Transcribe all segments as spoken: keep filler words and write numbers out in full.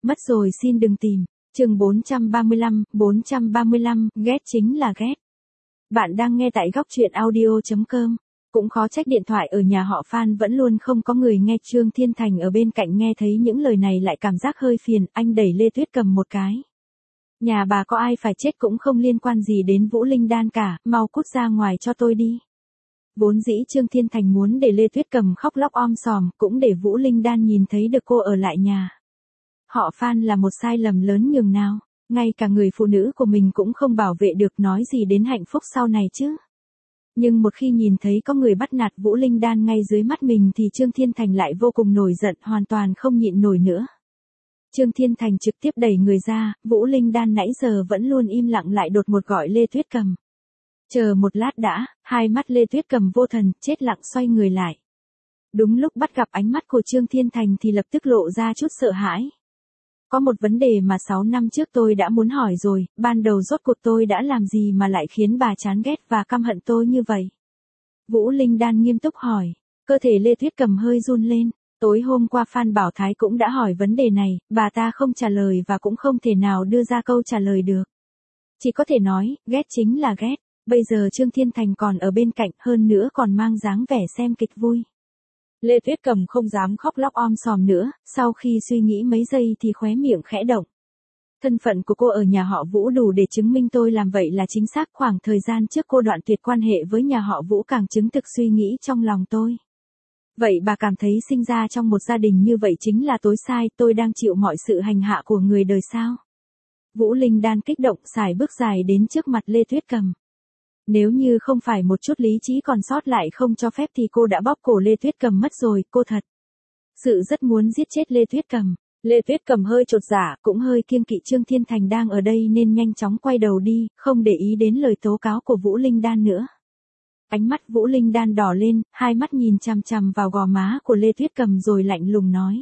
Mất rồi xin đừng tìm. Chương bốn trăm ba mươi lăm, bốn trăm ba mươi lăm, ghét chính là ghét. Bạn đang nghe tại góc truyện audio chấm com. Cũng khó trách điện thoại ở nhà họ Phan vẫn luôn không có người nghe. Trương Thiên Thành ở bên cạnh nghe thấy những lời này lại cảm giác hơi phiền, anh đẩy Lê Tuyết Cầm một cái. Nhà bà có ai phải chết cũng không liên quan gì đến Vũ Linh Đan cả, mau cút ra ngoài cho tôi đi. Vốn dĩ Trương Thiên Thành muốn để Lê Tuyết Cầm khóc lóc om sòm, cũng để Vũ Linh Đan nhìn thấy được cô ở lại nhà. Họ Phan là một sai lầm lớn nhường nào, ngay cả người phụ nữ của mình cũng không bảo vệ được, nói gì đến hạnh phúc sau này chứ. Nhưng một khi nhìn thấy có người bắt nạt Vũ Linh Đan ngay dưới mắt mình thì Trương Thiên Thành lại vô cùng nổi giận, hoàn toàn không nhịn nổi nữa. Trương Thiên Thành trực tiếp đẩy người ra, Vũ Linh Đan nãy giờ vẫn luôn im lặng lại đột một gọi Lê Tuyết Cầm. Chờ một lát đã, hai mắt Lê Tuyết Cầm vô thần, chết lặng xoay người lại. Đúng lúc bắt gặp ánh mắt của Trương Thiên Thành thì lập tức lộ ra chút sợ hãi. Có một vấn đề mà sáu năm trước tôi đã muốn hỏi rồi, ban đầu rốt cuộc tôi đã làm gì mà lại khiến bà chán ghét và căm hận tôi như vậy? Vũ Linh Đan nghiêm túc hỏi, cơ thể Lê Tuyết Cầm hơi run lên. Tối hôm qua Phan Bảo Thái cũng đã hỏi vấn đề này, bà ta không trả lời và cũng không thể nào đưa ra câu trả lời được. Chỉ có thể nói, ghét chính là ghét. Bây giờ Trương Thiên Thành còn ở bên cạnh, hơn nữa còn mang dáng vẻ xem kịch vui. Lê Tuyết Cầm không dám khóc lóc om sòm nữa, sau khi suy nghĩ mấy giây thì khóe miệng khẽ động. Thân phận của cô ở nhà họ Vũ đủ để chứng minh tôi làm vậy là chính xác. Khoảng thời gian trước cô đoạn tuyệt quan hệ với nhà họ Vũ càng chứng thực suy nghĩ trong lòng tôi. Vậy bà cảm thấy sinh ra trong một gia đình như vậy chính là tối sai, tôi đang chịu mọi sự hành hạ của người đời sao? Vũ Linh Đan kích động xài bước dài đến trước mặt Lê Tuyết Cầm. Nếu như không phải một chút lý trí còn sót lại không cho phép thì cô đã bóp cổ Lê Tuyết Cầm mất rồi, cô thật sự rất muốn giết chết Lê Tuyết Cầm. Lê Tuyết Cầm hơi chột dạ, cũng hơi kiêng kỵ Trương Thiên Thành đang ở đây nên nhanh chóng quay đầu đi, không để ý đến lời tố cáo của Vũ Linh Đan nữa. Ánh mắt Vũ Linh Đan đỏ lên, hai mắt nhìn chằm chằm vào gò má của Lê Tuyết Cầm rồi lạnh lùng nói.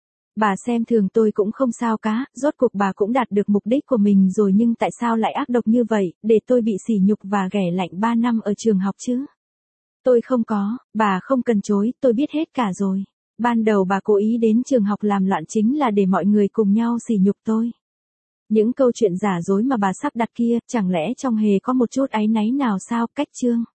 Bà xem thường tôi cũng không sao cả, rốt cuộc bà cũng đạt được mục đích của mình rồi, nhưng tại sao lại ác độc như vậy, để tôi bị sỉ nhục và ghẻ lạnh ba năm ở trường học chứ? Tôi không có, bà không cần chối, tôi biết hết cả rồi. Ban đầu bà cố ý đến trường học làm loạn chính là để mọi người cùng nhau sỉ nhục tôi. Những câu chuyện giả dối mà bà sắp đặt kia, chẳng lẽ trong hề có một chút áy náy nào sao? Cách Trương